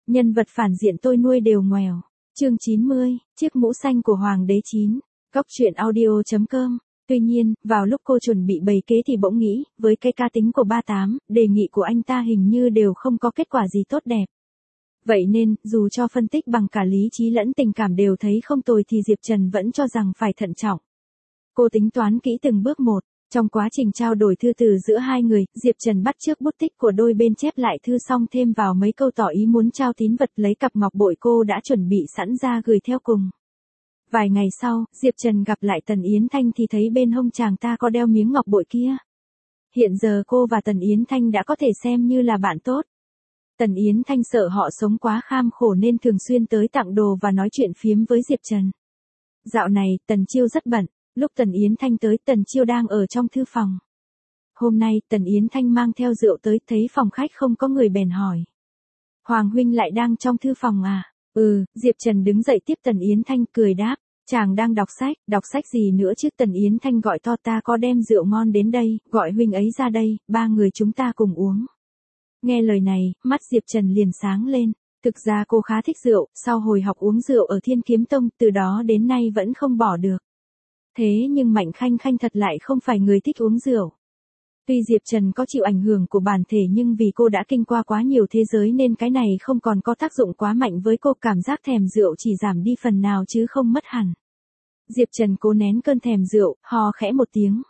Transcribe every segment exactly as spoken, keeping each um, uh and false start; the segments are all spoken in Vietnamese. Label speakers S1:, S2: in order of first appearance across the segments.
S1: Nhân vật phản diện tôi nuôi đều ngoèo. Chương chín mươi, chiếc mũ xanh của Hoàng đế chín. Góc truyện audio chấm com. Tuy nhiên, vào lúc cô chuẩn bị bày kế thì bỗng nghĩ, với cái cá tính của ba tám, đề nghị của anh ta hình như đều không có kết quả gì tốt đẹp. Vậy nên, dù cho phân tích bằng cả lý trí lẫn tình cảm đều thấy không tồi thì Diệp Trần vẫn cho rằng phải thận trọng. Cô tính toán kỹ từng bước một. Trong quá trình trao đổi thư từ giữa hai người, Diệp Trần bắt chước bút tích của đôi bên chép lại thư xong thêm vào mấy câu tỏ ý muốn trao tín vật lấy cặp ngọc bội cô đã chuẩn bị sẵn ra gửi theo cùng. Vài ngày sau, Diệp Trần gặp lại Tần Yến Thanh thì thấy bên hông chàng ta có đeo miếng ngọc bội kia. Hiện giờ cô và Tần Yến Thanh đã có thể xem như là bạn tốt. Tần Yến Thanh sợ họ sống quá kham khổ nên thường xuyên tới tặng đồ và nói chuyện phiếm với Diệp Trần. Dạo này, Tần Chiêu rất bận. Lúc Tần Yến Thanh tới, Tần Chiêu đang ở trong thư phòng. Hôm nay, Tần Yến Thanh mang theo rượu tới, thấy phòng khách không có người bèn hỏi. Hoàng huynh lại đang trong thư phòng à? Ừ, Diệp Trần đứng dậy tiếp Tần Yến Thanh cười đáp. Chàng đang đọc sách, đọc sách gì nữa chứ? Tần Yến Thanh gọi to, ta có đem rượu ngon đến đây, gọi huynh ấy ra đây, ba người chúng ta cùng uống. Nghe lời này, mắt Diệp Trần liền sáng lên. Thực ra cô khá thích rượu, sau hồi học uống rượu ở Thiên Kiếm Tông, từ đó đến nay vẫn không bỏ được. Thế nhưng Mạnh Khanh Khanh thật lại không phải người thích uống rượu. Tuy Diệp Trần có chịu ảnh hưởng của bản thể nhưng vì cô đã kinh qua quá nhiều thế giới nên cái này không còn có tác dụng quá mạnh với cô, cảm giác thèm rượu chỉ giảm đi phần nào chứ không mất hẳn. Diệp Trần cố nén cơn thèm rượu, ho khẽ một tiếng.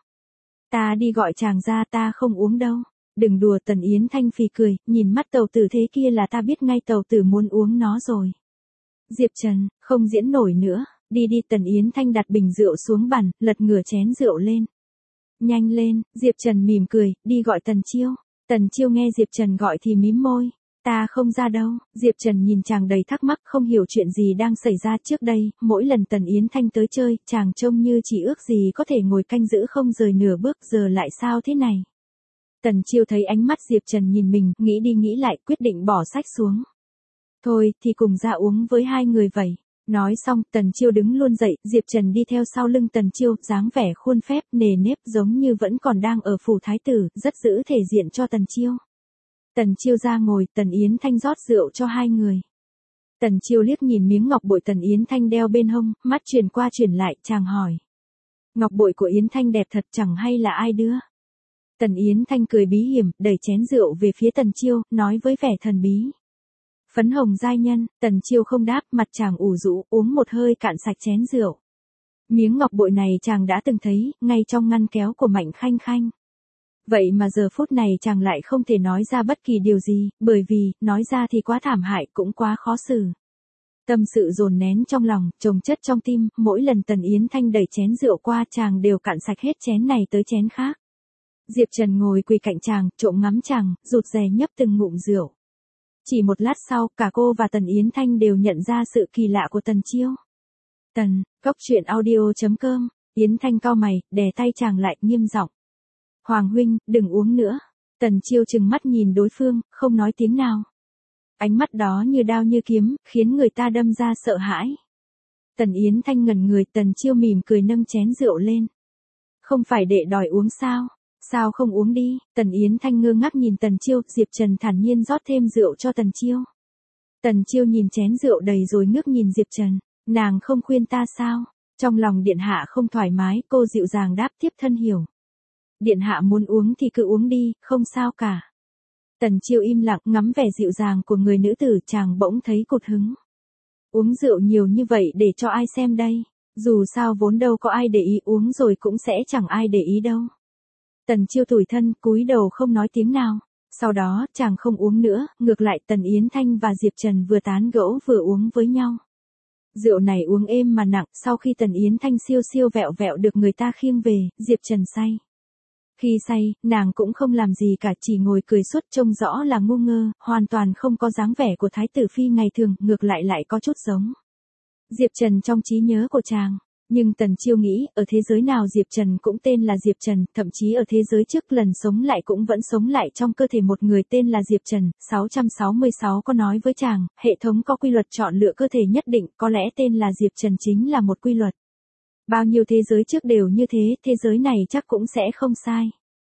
S1: Ta đi gọi chàng ra, ta không uống đâu. Đừng đùa. Tần Yến Thanh phì cười, nhìn mắt tàu tử thế kia là ta biết ngay tàu tử muốn uống nó rồi. Diệp Trần, không diễn nổi nữa. Đi đi. Tần Yến Thanh đặt bình rượu xuống bàn, lật ngửa chén rượu lên. Nhanh lên. Diệp Trần mỉm cười, đi gọi Tần Chiêu. Tần Chiêu nghe Diệp Trần gọi thì mím môi. Ta không ra đâu. Diệp Trần nhìn chàng đầy thắc mắc, không hiểu chuyện gì đang xảy ra. Trước đây, mỗi lần Tần Yến Thanh tới chơi, chàng trông như chỉ ước gì có thể ngồi canh giữ không rời nửa bước, giờ lại sao thế này? Tần Chiêu thấy ánh mắt Diệp Trần nhìn mình, nghĩ đi nghĩ lại, quyết định bỏ sách xuống. Thôi, thì cùng ra uống với hai người vậy. Nói xong, Tần Chiêu đứng luôn dậy, Diệp Trần đi theo sau lưng Tần Chiêu, dáng vẻ khuôn phép, nề nếp giống như vẫn còn đang ở phủ thái tử, rất giữ thể diện cho Tần Chiêu. Tần Chiêu ra ngồi, Tần Yến Thanh rót rượu cho hai người. Tần Chiêu liếc nhìn miếng ngọc bội Tần Yến Thanh đeo bên hông, mắt chuyển qua chuyển lại, chàng hỏi. Ngọc bội của Yến Thanh đẹp thật, chẳng hay là ai đưa? Tần Yến Thanh cười bí hiểm, đẩy chén rượu về phía Tần Chiêu, nói với vẻ thần bí. Phấn hồng giai nhân. Tần Chiêu không đáp, mặt chàng ủ rũ, uống một hơi cạn sạch chén rượu. Miếng ngọc bội này chàng đã từng thấy, ngay trong ngăn kéo của Mạnh Khanh Khanh. Vậy mà giờ phút này chàng lại không thể nói ra bất kỳ điều gì, bởi vì, nói ra thì quá thảm hại, cũng quá khó xử. Tâm sự dồn nén trong lòng, chồng chất trong tim, mỗi lần Tần Yến Thanh đẩy chén rượu qua chàng đều cạn sạch hết chén này tới chén khác. Diệp Trần ngồi quỳ cạnh chàng, trộm ngắm chàng, rụt rè nhấp từng ngụm rượu. Chỉ một lát sau, cả cô và Tần Yến Thanh đều nhận ra sự kỳ lạ của Tần Chiêu. Tần, góc truyện audio chấm com. Yến Thanh cau mày, đè tay chàng lại, nghiêm giọng. Hoàng huynh, đừng uống nữa. Tần Chiêu trừng mắt nhìn đối phương, không nói tiếng nào. Ánh mắt đó như đao như kiếm, khiến người ta đâm ra sợ hãi. Tần Yến Thanh ngẩn người, Tần Chiêu mỉm cười nâng chén rượu lên. Không phải đệ đòi uống sao? Sao không uống đi? Tần Yến Thanh ngơ ngác nhìn Tần Chiêu, Diệp Trần thản nhiên rót thêm rượu cho Tần Chiêu. Tần Chiêu nhìn chén rượu đầy rồi ngước nhìn Diệp Trần, nàng không khuyên ta sao? Trong lòng điện hạ không thoải mái, cô dịu dàng đáp, tiếp thân hiểu. Điện hạ muốn uống thì cứ uống đi, không sao cả. Tần Chiêu im lặng ngắm vẻ dịu dàng của người nữ tử, chàng bỗng thấy cụt hứng. Uống rượu nhiều như vậy để cho ai xem đây? Dù sao vốn đâu có ai để ý, uống rồi cũng sẽ chẳng ai để ý đâu. Tần Chiêu tủi thân, cúi đầu không nói tiếng nào. Sau đó, chàng không uống nữa, ngược lại Tần Yến Thanh và Diệp Trần vừa tán gẫu vừa uống với nhau. Rượu này uống êm mà nặng, sau khi Tần Yến Thanh siêu siêu vẹo vẹo được người ta khiêng về, Diệp Trần say. Khi say, nàng cũng không làm gì cả, chỉ ngồi cười suốt, trông rõ là ngu ngơ, hoàn toàn không có dáng vẻ của thái tử phi ngày thường, ngược lại lại có chút giống Diệp Trần trong trí nhớ của chàng. Nhưng Tần Chiêu nghĩ, ở thế giới nào Diệp Trần cũng tên là Diệp Trần, thậm chí ở thế giới trước lần sống lại cũng vẫn sống lại trong cơ thể một người tên là Diệp Trần. sáu trăm sáu mươi sáu có nói với chàng, hệ thống có quy luật chọn lựa cơ thể nhất định, có lẽ tên là Diệp Trần chính là một quy luật. Bao nhiêu thế giới trước đều như thế, thế giới này chắc cũng sẽ không sai.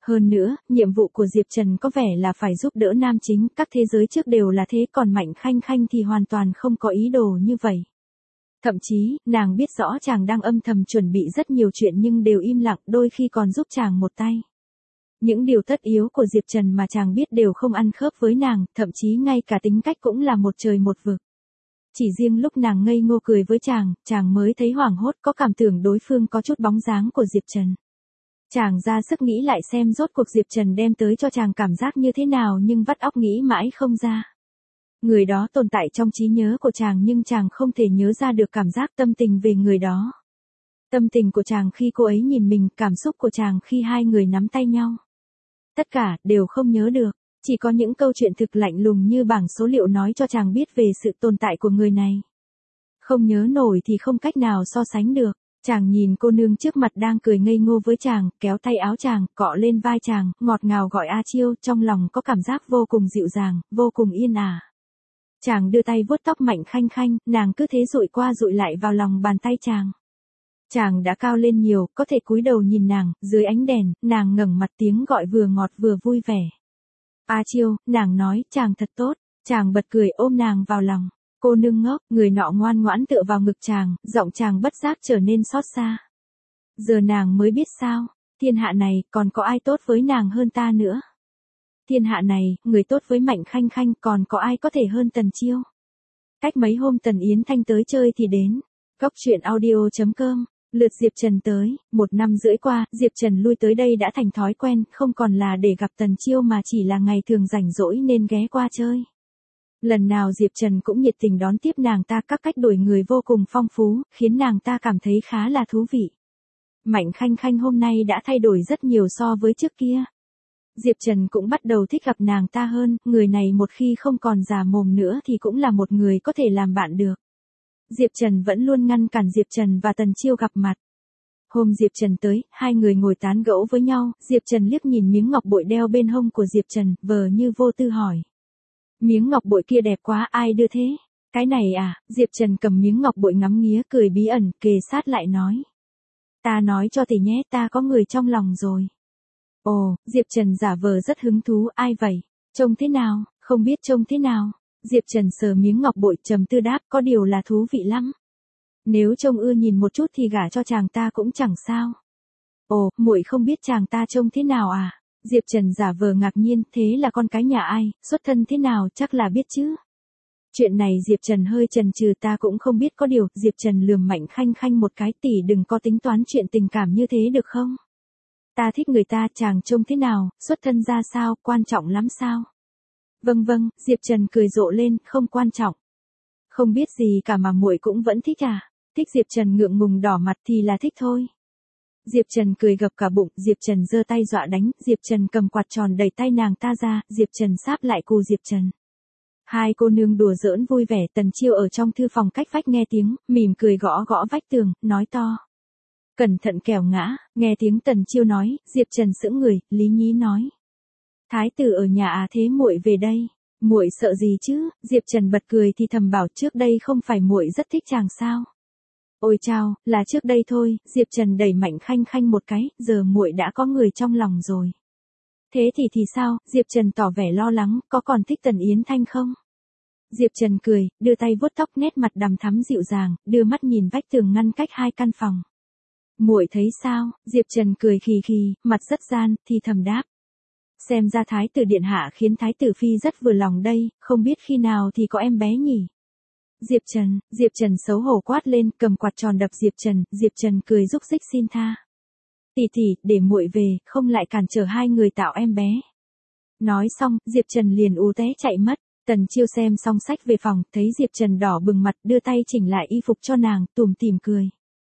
S1: Hơn nữa, nhiệm vụ của Diệp Trần có vẻ là phải giúp đỡ nam chính, các thế giới trước đều là thế, còn Mạnh Khanh Khanh thì hoàn toàn không có ý đồ như vậy. Thậm chí, nàng biết rõ chàng đang âm thầm chuẩn bị rất nhiều chuyện nhưng đều im lặng, đôi khi còn giúp chàng một tay. Những điều tất yếu của Diệp Trần mà chàng biết đều không ăn khớp với nàng, thậm chí ngay cả tính cách cũng là một trời một vực. Chỉ riêng lúc nàng ngây ngô cười với chàng, chàng mới thấy hoảng hốt, có cảm tưởng đối phương có chút bóng dáng của Diệp Trần. Chàng ra sức nghĩ lại xem rốt cuộc Diệp Trần đem tới cho chàng cảm giác như thế nào nhưng vắt óc nghĩ mãi không ra. Người đó tồn tại trong trí nhớ của chàng nhưng chàng không thể nhớ ra được cảm giác tâm tình về người đó. Tâm tình của chàng khi cô ấy nhìn mình, cảm xúc của chàng khi hai người nắm tay nhau. Tất cả, đều không nhớ được, chỉ có những câu chuyện thực lạnh lùng như bảng số liệu nói cho chàng biết về sự tồn tại của người này. Không nhớ nổi thì không cách nào so sánh được. Chàng nhìn cô nương trước mặt đang cười ngây ngô với chàng, kéo tay áo chàng, cọ lên vai chàng, ngọt ngào gọi A Chiêu, trong lòng có cảm giác vô cùng dịu dàng, vô cùng yên ả. Chàng đưa tay vuốt tóc Mạnh Khanh Khanh, nàng cứ thế dụi qua dụi lại vào lòng bàn tay chàng. Chàng đã cao lên nhiều, có thể cúi đầu nhìn nàng, dưới ánh đèn, nàng ngẩng mặt tiếng gọi vừa ngọt vừa vui vẻ. A Chiêu, nàng nói, chàng thật tốt, chàng bật cười ôm nàng vào lòng. Cô nương ngốc, người nọ ngoan ngoãn tựa vào ngực chàng, giọng chàng bất giác trở nên xót xa. Giờ nàng mới biết sao, thiên hạ này, còn có ai tốt với nàng hơn ta nữa. Thiên hạ này, người tốt với Mạnh Khanh Khanh còn có ai có thể hơn Tần Chiêu. Cách mấy hôm Tần Yến Thanh tới chơi thì đến. Góc truyện audio chấm com, lượt Diệp Trần tới, một năm rưỡi qua, Diệp Trần lui tới đây đã thành thói quen, không còn là để gặp Tần Chiêu mà chỉ là ngày thường rảnh rỗi nên ghé qua chơi. Lần nào Diệp Trần cũng nhiệt tình đón tiếp nàng ta, các cách đổi người vô cùng phong phú, khiến nàng ta cảm thấy khá là thú vị. Mạnh Khanh Khanh hôm nay đã thay đổi rất nhiều so với trước kia. Diệp Trần cũng bắt đầu thích gặp nàng ta hơn, người này một khi không còn già mồm nữa thì cũng là một người có thể làm bạn được. Diệp Trần vẫn luôn ngăn cản Diệp Trần và Tần Chiêu gặp mặt. Hôm Diệp Trần tới, hai người ngồi tán gẫu với nhau, Diệp Trần liếc nhìn miếng ngọc bội đeo bên hông của Diệp Trần, vờ như vô tư hỏi. Miếng ngọc bội kia đẹp quá, ai đưa thế? Cái này à? Diệp Trần cầm miếng ngọc bội ngắm nghía cười bí ẩn, kề sát lại nói. Ta nói cho tỷ nhé, ta có người trong lòng rồi. Ồ, Diệp Trần giả vờ rất hứng thú, ai vậy? Trông thế nào? Không biết trông thế nào? Diệp Trần sờ miếng ngọc bội trầm tư đáp, có điều là thú vị lắm. Nếu trông ưa nhìn một chút thì gả cho chàng ta cũng chẳng sao. Ồ, muội không biết chàng ta trông thế nào à? Diệp Trần giả vờ ngạc nhiên, thế là con cái nhà ai, xuất thân thế nào, chắc là biết chứ. Chuyện này Diệp Trần hơi chần chừ, ta cũng không biết, có điều, Diệp Trần lườm Mạnh Khanh Khanh một cái, tỷ đừng có tính toán chuyện tình cảm như thế được không? Ta thích người ta, chàng trông thế nào, xuất thân ra sao, quan trọng lắm sao? Vâng vâng, Diệp Trần cười rộ lên, không quan trọng. Không biết gì cả mà muội cũng vẫn thích à? Thích. Diệp Trần ngượng ngùng đỏ mặt thì là thích thôi. Diệp Trần cười gập cả bụng, Diệp Trần giơ tay dọa đánh, Diệp Trần cầm quạt tròn đẩy tay nàng ta ra, Diệp Trần sáp lại cù Diệp Trần. Hai cô nương đùa giỡn vui vẻ, Tần Chiêu ở trong thư phòng cách vách nghe tiếng, mỉm cười gõ gõ vách tường, nói to. Cẩn thận kẻo ngã, nghe tiếng Tần Chiêu nói, Diệp Trần sững người, lý nhí nói. Thái tử ở nhà à, thế muội về đây, muội sợ gì chứ? Diệp Trần bật cười thì thầm bảo, trước đây không phải muội rất thích chàng sao? Ôi chao, là trước đây thôi. Diệp Trần đẩy Mạnh Khanh Khanh một cái, giờ muội đã có người trong lòng rồi. Thế thì thì sao? Diệp Trần tỏ vẻ lo lắng, có còn thích Tần Yến Thanh không? Diệp Trần cười, đưa tay vuốt tóc, nét mặt đằm thắm dịu dàng, đưa mắt nhìn vách tường ngăn cách hai căn phòng. Muội thấy sao? Diệp Trần cười khì khì, mặt rất gian, thì thầm đáp. Xem ra thái tử điện hạ khiến thái tử phi rất vừa lòng đây, không biết khi nào thì có em bé nhỉ? Diệp Trần, Diệp Trần xấu hổ quát lên, cầm quạt tròn đập Diệp Trần, Diệp Trần cười rúc rích xin tha. Tỷ tỷ, để muội về, không lại cản trở hai người tạo em bé. Nói xong, Diệp Trần liền ú té chạy mất. Tần Chiêu xem xong sách về phòng, thấy Diệp Trần đỏ bừng mặt, đưa tay chỉnh lại y phục cho nàng, tủm tỉm cười.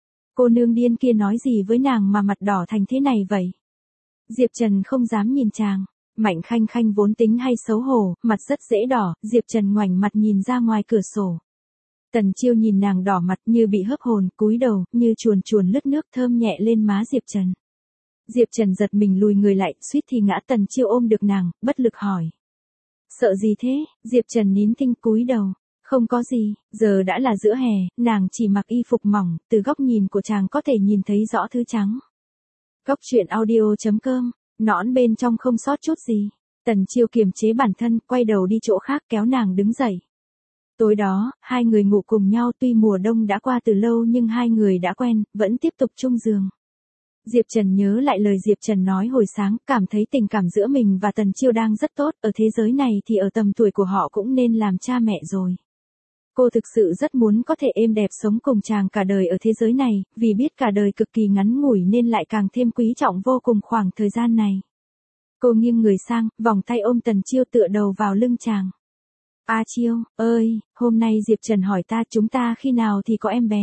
S1: Cô nương điên kia nói gì với nàng mà mặt đỏ thành thế này vậy? Diệp Trần không dám nhìn chàng. Mạnh Khanh Khanh vốn tính hay xấu hổ, mặt rất dễ đỏ, Diệp Trần ngoảnh mặt nhìn ra ngoài cửa sổ. Tần Chiêu nhìn nàng đỏ mặt như bị hớp hồn, cúi đầu, như chuồn chuồn lướt nước thơm nhẹ lên má Diệp Trần. Diệp Trần giật mình lùi người lại, suýt thì ngã. Tần Chiêu ôm được nàng, bất lực hỏi. Sợ gì thế? Diệp Trần nín thinh cúi đầu. Không có gì, giờ đã là giữa hè, nàng chỉ mặc y phục mỏng, từ góc nhìn của chàng có thể nhìn thấy rõ thứ trắng. Góc truyện audio chấm com Nõn bên trong không sót chút gì. Tần Chiêu kiềm chế bản thân, quay đầu đi chỗ khác kéo nàng đứng dậy. Tối đó, hai người ngủ cùng nhau, tuy mùa đông đã qua từ lâu nhưng hai người đã quen, vẫn tiếp tục chung giường. Diệp Trần nhớ lại lời Diệp Trần nói hồi sáng, cảm thấy tình cảm giữa mình và Tần Chiêu đang rất tốt, ở thế giới này thì ở tầm tuổi của họ cũng nên làm cha mẹ rồi. Cô thực sự rất muốn có thể êm đẹp sống cùng chàng cả đời ở thế giới này, vì biết cả đời cực kỳ ngắn ngủi nên lại càng thêm quý trọng vô cùng khoảng thời gian này. Cô nghiêng người sang, vòng tay ôm Tần Chiêu tựa đầu vào lưng chàng. A Chiêu, ơi, hôm nay Diệp Trần hỏi ta chúng ta khi nào thì có em bé.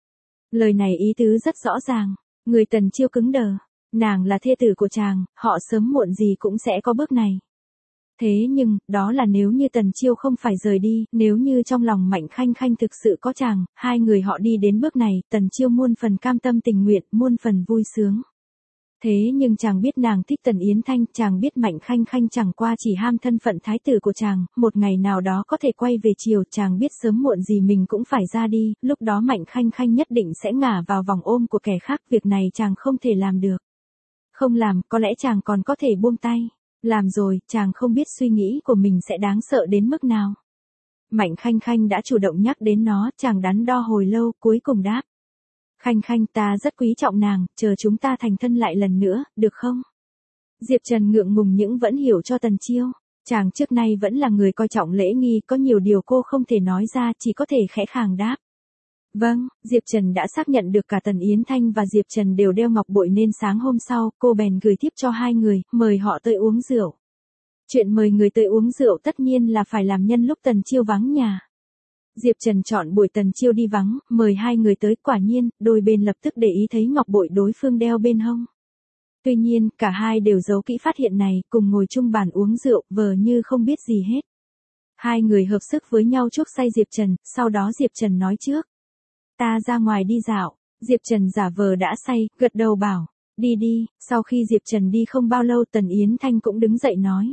S1: Lời này ý tứ rất rõ ràng, người Tần Chiêu cứng đờ, nàng là thê tử của chàng, họ sớm muộn gì cũng sẽ có bước này. Thế nhưng, đó là nếu như Tần Chiêu không phải rời đi, nếu như trong lòng Mạnh Khanh Khanh thực sự có chàng, hai người họ đi đến bước này, Tần Chiêu muôn phần cam tâm tình nguyện, muôn phần vui sướng. Thế nhưng chàng biết nàng thích Tần Yến Thanh, chàng biết Mạnh Khanh Khanh chẳng qua chỉ ham thân phận thái tử của chàng, một ngày nào đó có thể quay về chiều, chàng biết sớm muộn gì mình cũng phải ra đi, lúc đó Mạnh Khanh Khanh nhất định sẽ ngả vào vòng ôm của kẻ khác, việc này chàng không thể làm được. Không làm, có lẽ chàng còn có thể buông tay. Làm rồi, chàng không biết suy nghĩ của mình sẽ đáng sợ đến mức nào. Mạnh Khanh Khanh đã chủ động nhắc đến nó, chàng đắn đo hồi lâu, cuối cùng đáp. Khanh Khanh, ta rất quý trọng nàng, chờ chúng ta thành thân lại lần nữa, được không? Diệp Trần ngượng ngùng nhưng vẫn hiểu cho Tần Chiêu. Chàng trước nay vẫn là người coi trọng lễ nghi, có nhiều điều cô không thể nói ra, chỉ có thể khẽ khàng đáp. Vâng, Diệp Trần đã xác nhận được cả Tần Yến Thanh và Diệp Trần đều đeo ngọc bội nên sáng hôm sau, cô bèn gửi tiếp cho hai người, mời họ tới uống rượu. Chuyện mời người tới uống rượu tất nhiên là phải làm nhân lúc Tần Chiêu vắng nhà. Diệp Trần chọn buổi Tần Chiêu đi vắng, mời hai người tới, quả nhiên, đôi bên lập tức để ý thấy ngọc bội đối phương đeo bên hông. Tuy nhiên, cả hai đều giấu kỹ phát hiện này, cùng ngồi chung bàn uống rượu, vờ như không biết gì hết. Hai người hợp sức với nhau chuốc say Diệp Trần, sau đó Diệp Trần nói trước. Ta ra ngoài đi dạo, Diệp Trần giả vờ đã say, gật đầu bảo, đi đi, sau khi Diệp Trần đi không bao lâu Tần Yến Thanh cũng đứng dậy nói.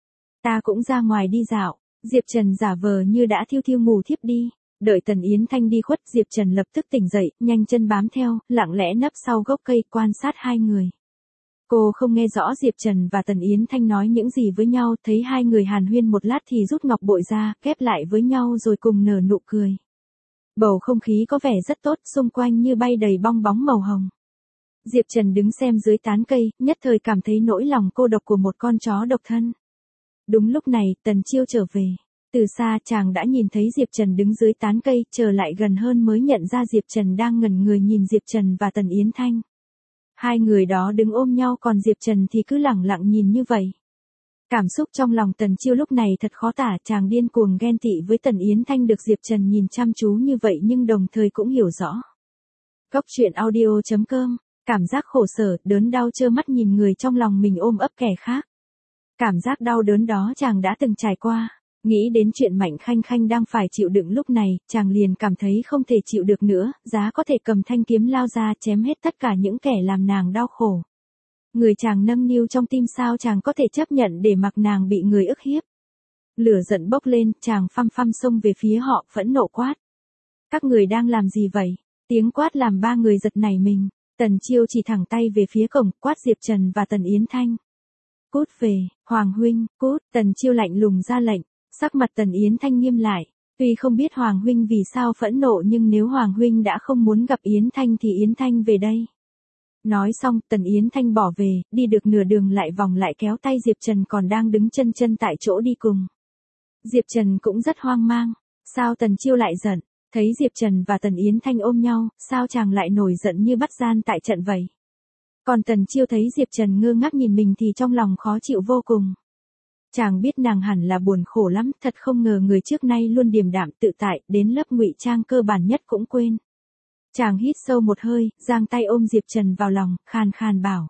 S1: Ta cũng ra ngoài đi dạo, Diệp Trần giả vờ như đã thiêu thiêu ngủ thiếp đi, đợi Tần Yến Thanh đi khuất Diệp Trần lập tức tỉnh dậy, nhanh chân bám theo, lặng lẽ nấp sau gốc cây quan sát hai người. Cô không nghe rõ Diệp Trần và Tần Yến Thanh nói những gì với nhau, thấy hai người hàn huyên một lát thì rút ngọc bội ra, ghép lại với nhau rồi cùng nở nụ cười. Bầu không khí có vẻ rất tốt, xung quanh như bay đầy bong bóng màu hồng. Diệp Trần đứng xem dưới tán cây, nhất thời cảm thấy nỗi lòng cô độc của một con chó độc thân. Đúng lúc này, Tần Chiêu trở về. Từ xa chàng đã nhìn thấy Diệp Trần đứng dưới tán cây, trở lại gần hơn mới nhận ra Diệp Trần đang ngẩn người nhìn Diệp Trần và Tần Yến Thanh. Hai người đó đứng ôm nhau còn Diệp Trần thì cứ lẳng lặng nhìn như vậy. Cảm xúc trong lòng Tần Chiêu lúc này thật khó tả, chàng điên cuồng ghen tị với Tần Yến Thanh được Diệp Trần nhìn chăm chú như vậy nhưng đồng thời cũng hiểu rõ. Góc truyện audio chấm com, cảm giác khổ sở, đớn đau trơ mắt nhìn người trong lòng mình ôm ấp kẻ khác. Cảm giác đau đớn đó chàng đã từng trải qua, nghĩ đến chuyện Mạnh Khanh Khanh đang phải chịu đựng lúc này, chàng liền cảm thấy không thể chịu được nữa, giá có thể cầm thanh kiếm lao ra chém hết tất cả những kẻ làm nàng đau khổ. Người chàng nâng niu trong tim sao chàng có thể chấp nhận để mặc nàng bị người ức hiếp. Lửa giận bốc lên, chàng phăm phăm xông về phía họ, phẫn nộ quát. Các người đang làm gì vậy? Tiếng quát làm ba người giật nảy mình. Tần Chiêu chỉ thẳng tay về phía cổng, quát Diệp Trần và Tần Yến Thanh. Cút về, Hoàng huynh, cút, Tần Chiêu lạnh lùng ra lệnh, sắc mặt Tần Yến Thanh nghiêm lại. Tuy không biết Hoàng huynh vì sao phẫn nộ nhưng nếu Hoàng huynh đã không muốn gặp Yến Thanh thì Yến Thanh về đây. Nói xong, Tần Yến Thanh bỏ về, đi được nửa đường lại vòng lại kéo tay Diệp Trần còn đang đứng chân chân tại chỗ đi cùng. Diệp Trần cũng rất hoang mang. Sao Tần Chiêu lại giận? Thấy Diệp Trần và Tần Yến Thanh ôm nhau, sao chàng lại nổi giận như bắt gian tại trận vậy? Còn Tần Chiêu thấy Diệp Trần ngơ ngác nhìn mình thì trong lòng khó chịu vô cùng. Chàng biết nàng hẳn là buồn khổ lắm, thật không ngờ người trước nay luôn điềm đạm tự tại, đến lớp ngụy trang cơ bản nhất cũng quên. Chàng hít sâu một hơi, giang tay ôm Diệp Trần vào lòng, khàn khàn bảo.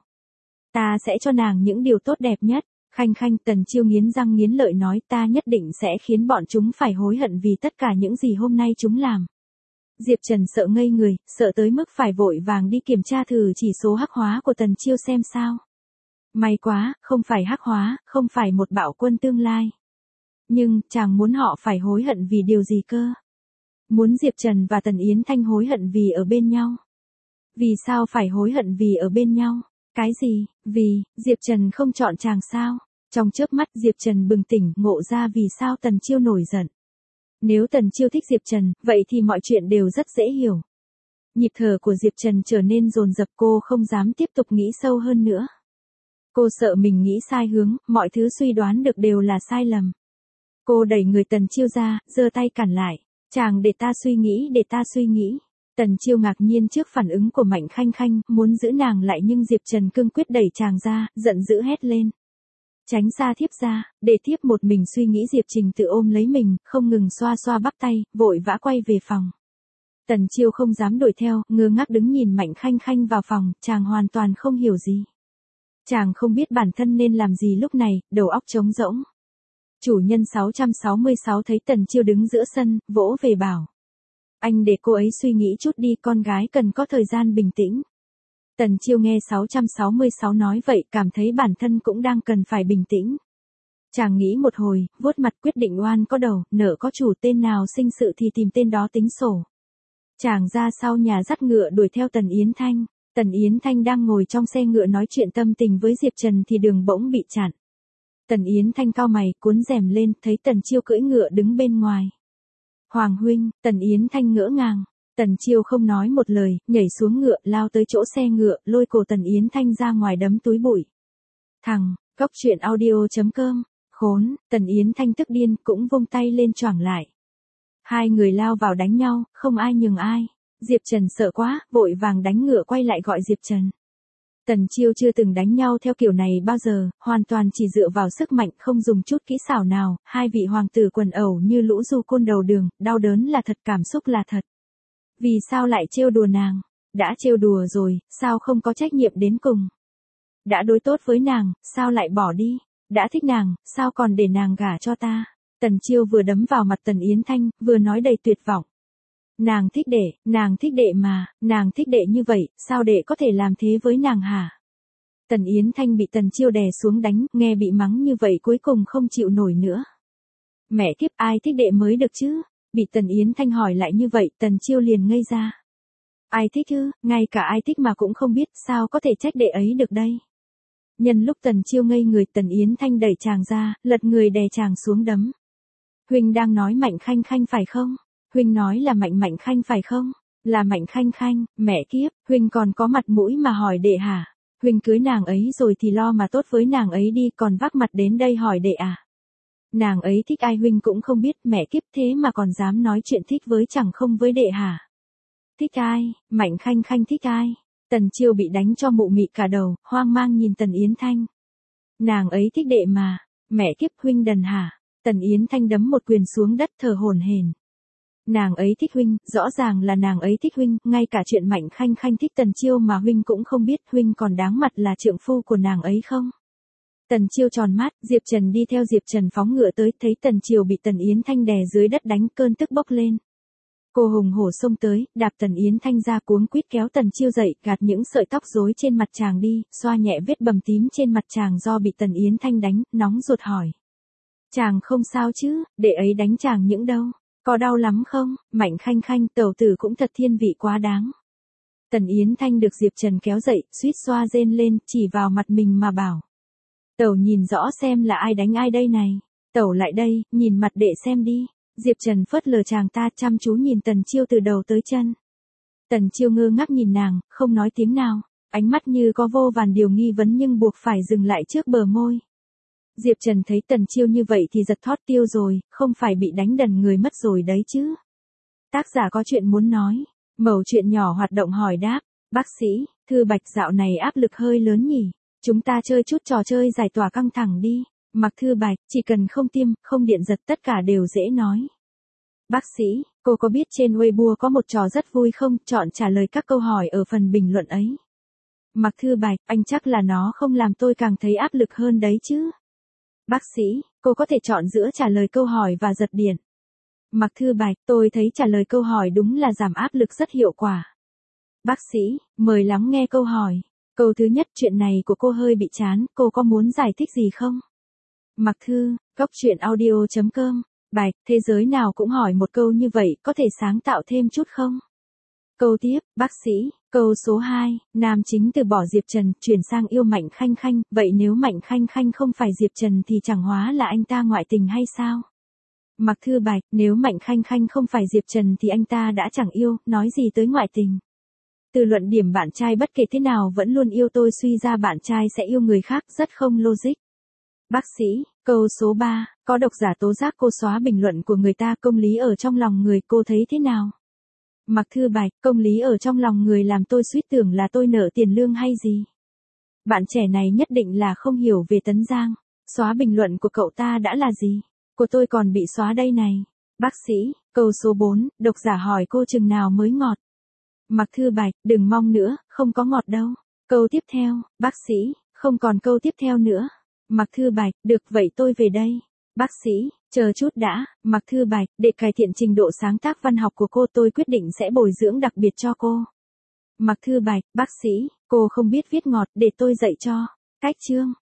S1: Ta sẽ cho nàng những điều tốt đẹp nhất. Khanh Khanh, Tần Chiêu nghiến răng nghiến lợi nói, ta nhất định sẽ khiến bọn chúng phải hối hận vì tất cả những gì hôm nay chúng làm. Diệp Trần sợ ngây người, sợ tới mức phải vội vàng đi kiểm tra thử chỉ số hắc hóa của Tần Chiêu xem sao. May quá, không phải hắc hóa, không phải một bạo quân tương lai. Nhưng, chàng muốn họ phải hối hận vì điều gì cơ? Muốn Diệp Trần và Tần Yến Thanh hối hận vì ở bên nhau. Vì sao phải hối hận vì ở bên nhau? Cái gì, vì, Diệp Trần không chọn chàng sao? Trong chớp mắt Diệp Trần bừng tỉnh ngộ ra vì sao Tần Chiêu nổi giận. Nếu Tần Chiêu thích Diệp Trần, vậy thì mọi chuyện đều rất dễ hiểu. Nhịp thở của Diệp Trần trở nên dồn dập, cô không dám tiếp tục nghĩ sâu hơn nữa. Cô sợ mình nghĩ sai hướng, mọi thứ suy đoán được đều là sai lầm. Cô đẩy người Tần Chiêu ra, giơ tay cản lại. Chàng để ta suy nghĩ, để ta suy nghĩ. Tần Chiêu ngạc nhiên trước phản ứng của Mạnh Khanh Khanh, muốn giữ nàng lại nhưng Diệp Trần cương quyết đẩy chàng ra, giận dữ hét lên. Tránh xa thiếp ra, để thiếp một mình suy nghĩ. Diệp Trình tự ôm lấy mình, không ngừng xoa xoa bắp tay, vội vã quay về phòng. Tần Chiêu không dám đuổi theo, ngơ ngác đứng nhìn Mạnh Khanh Khanh vào phòng, chàng hoàn toàn không hiểu gì. Chàng không biết bản thân nên làm gì lúc này, đầu óc trống rỗng. Chủ nhân sáu trăm sáu mươi sáu thấy Tần Chiêu đứng giữa sân, vỗ về bảo. Anh để cô ấy suy nghĩ chút đi, con gái cần có thời gian bình tĩnh. Tần Chiêu nghe sáu trăm sáu mươi sáu nói vậy, cảm thấy bản thân cũng đang cần phải bình tĩnh. Chàng nghĩ một hồi, vuốt mặt quyết định oan có đầu, nợ có chủ, tên nào sinh sự thì tìm tên đó tính sổ. Chàng ra sau nhà dắt ngựa đuổi theo Tần Yến Thanh. Tần Yến Thanh đang ngồi trong xe ngựa nói chuyện tâm tình với Diệp Trần thì đường bỗng bị chặn. Tần Yến Thanh cau mày, cuốn rèm lên, thấy Tần Chiêu cưỡi ngựa đứng bên ngoài. Hoàng huynh, Tần Yến Thanh ngỡ ngàng. Tần Chiêu không nói một lời, nhảy xuống ngựa, lao tới chỗ xe ngựa, lôi cổ Tần Yến Thanh ra ngoài đấm túi bụi. Thằng, góc truyện audio chấm com, khốn, Tần Yến Thanh tức điên, cũng vung tay lên choảng lại. Hai người lao vào đánh nhau, không ai nhường ai. Diệp Trần sợ quá, vội vàng đánh ngựa quay lại gọi Diệp Trần. Tần Chiêu chưa từng đánh nhau theo kiểu này bao giờ, hoàn toàn chỉ dựa vào sức mạnh, không dùng chút kỹ xảo nào. Hai vị hoàng tử quần ẩu như lũ du côn đầu đường, đau đớn là thật, cảm xúc là thật. Vì sao lại trêu đùa nàng? Đã trêu đùa rồi, sao không có trách nhiệm đến cùng? Đã đối tốt với nàng, sao lại bỏ đi? Đã thích nàng, sao còn để nàng gả cho ta? Tần Chiêu vừa đấm vào mặt Tần Yến Thanh, vừa nói đầy tuyệt vọng. Nàng thích đệ, nàng thích đệ mà, nàng thích đệ như vậy, sao đệ có thể làm thế với nàng hả? Tần Yến Thanh bị Tần Chiêu đè xuống đánh, nghe bị mắng như vậy cuối cùng không chịu nổi nữa. Mẹ kiếp, ai thích đệ mới được chứ? Bị Tần Yến Thanh hỏi lại như vậy, Tần Chiêu liền ngây ra. Ai thích chứ, ngay cả ai thích mà cũng không biết, sao có thể trách đệ ấy được đây? Nhân lúc Tần Chiêu ngây người, Tần Yến Thanh đẩy chàng ra, lật người đè chàng xuống đấm. Huynh đang nói Mạnh Khanh Khanh phải không? Huynh nói là Mạnh Mạnh Khanh phải không? Là Mạnh Khanh Khanh, mẹ kiếp, Huynh còn có mặt mũi mà hỏi đệ hả? Huynh cưới nàng ấy rồi thì lo mà tốt với nàng ấy đi, còn vác mặt đến đây hỏi đệ à? Nàng ấy thích ai Huynh cũng không biết, mẹ kiếp, thế mà còn dám nói chuyện thích với chẳng không với đệ hả? Thích ai? Mạnh Khanh Khanh thích ai? Tần Chiêu bị đánh cho mụ mị cả đầu, hoang mang nhìn Tần Yến Thanh. Nàng ấy thích đệ mà, mẹ kiếp, Huynh đần hả? Tần Yến Thanh đấm một quyền xuống đất, thở hổn hển. Nàng ấy thích Huynh, rõ ràng là nàng ấy thích Huynh, ngay cả chuyện Mạnh Khanh Khanh thích Tần Chiêu mà Huynh cũng không biết, Huynh còn đáng mặt là trượng phu của nàng ấy không? Tần Chiêu tròn mắt, Diệp Trần đi theo Diệp Trần phóng ngựa tới, thấy Tần Chiêu bị Tần Yến Thanh đè dưới đất đánh, cơn tức bốc lên. Cô hùng hổ xông tới, đạp Tần Yến Thanh ra, cuống quýt kéo Tần Chiêu dậy, gạt những sợi tóc rối trên mặt chàng đi, xoa nhẹ vết bầm tím trên mặt chàng do bị Tần Yến Thanh đánh, nóng ruột hỏi. Chàng không sao chứ, đệ ấy đánh chàng những đâu? Có đau lắm không? Mạnh Khanh Khanh, tẩu tử cũng thật thiên vị quá đáng. Tần Yến Thanh được Diệp Trần kéo dậy, suýt xoa rên lên, chỉ vào mặt mình mà bảo. Tẩu nhìn rõ xem là ai đánh ai đây này. Tẩu lại đây, nhìn mặt đệ xem đi. Diệp Trần phớt lờ chàng ta, chăm chú nhìn Tần Chiêu từ đầu tới chân. Tần Chiêu ngơ ngác nhìn nàng, không nói tiếng nào, ánh mắt như có vô vàn điều nghi vấn nhưng buộc phải dừng lại trước bờ môi. Diệp Trần thấy Tần Chiêu như vậy thì giật thót tiêu rồi, không phải bị đánh đần người mất rồi đấy chứ. Tác giả có chuyện muốn nói. Mẩu chuyện nhỏ hoạt động hỏi đáp. Bác sĩ, Thư Bạch dạo này áp lực hơi lớn nhỉ. Chúng ta chơi chút trò chơi giải tỏa căng thẳng đi. Mặc Thư Bạch, chỉ cần không tiêm, không điện giật tất cả đều dễ nói. Bác sĩ, cô có biết trên Weibo có một trò rất vui không? Chọn trả lời các câu hỏi ở phần bình luận ấy. Mặc Thư Bạch, anh chắc là nó không làm tôi càng thấy áp lực hơn đấy chứ. Bác sĩ, cô có thể chọn giữa trả lời câu hỏi và giật điện. Mặc Thư Bạch, tôi thấy trả lời câu hỏi đúng là giảm áp lực rất hiệu quả. Bác sĩ, mời lắng nghe câu hỏi. Câu thứ nhất, chuyện này của cô hơi bị chán, cô có muốn giải thích gì không? Mặc Thư, góc truyện audio chấm com. Bạch, thế giới nào cũng hỏi một câu như vậy, có thể sáng tạo thêm chút không? Câu tiếp, bác sĩ. Câu số hai, nam chính từ bỏ Diệp Trần, chuyển sang yêu Mạnh Khanh Khanh, vậy nếu Mạnh Khanh Khanh không phải Diệp Trần thì chẳng hóa là anh ta ngoại tình hay sao? Mạc Thư Bạch, nếu Mạnh Khanh Khanh không phải Diệp Trần thì anh ta đã chẳng yêu, nói gì tới ngoại tình. Từ luận điểm bạn trai bất kể thế nào vẫn luôn yêu tôi suy ra bạn trai sẽ yêu người khác rất không logic. Bác sĩ. Câu số ba, có độc giả tố giác cô xóa bình luận của người ta, công lý ở trong lòng người, cô thấy thế nào? Mạc Thư Bạch, công lý ở trong lòng người làm tôi suýt tưởng là tôi nợ tiền lương hay gì. Bạn trẻ này nhất định là không hiểu về Tấn Giang. Xóa bình luận của cậu ta đã là gì? Của tôi còn bị xóa đây này. Bác sĩ. Câu số bốn, độc giả hỏi cô chừng nào mới ngọt. Mạc Thư Bạch, đừng mong nữa, không có ngọt đâu. Câu tiếp theo, bác sĩ, không còn câu tiếp theo nữa. Mạc Thư Bạch, được vậy tôi về đây. Bác sĩ, chờ chút đã. Mạc Thư Bạch, để cải thiện trình độ sáng tác văn học của cô tôi quyết định sẽ bồi dưỡng đặc biệt cho cô. Mạc Thư Bạch, bác sĩ, cô không biết viết ngọt, để tôi dạy cho. Cách chương.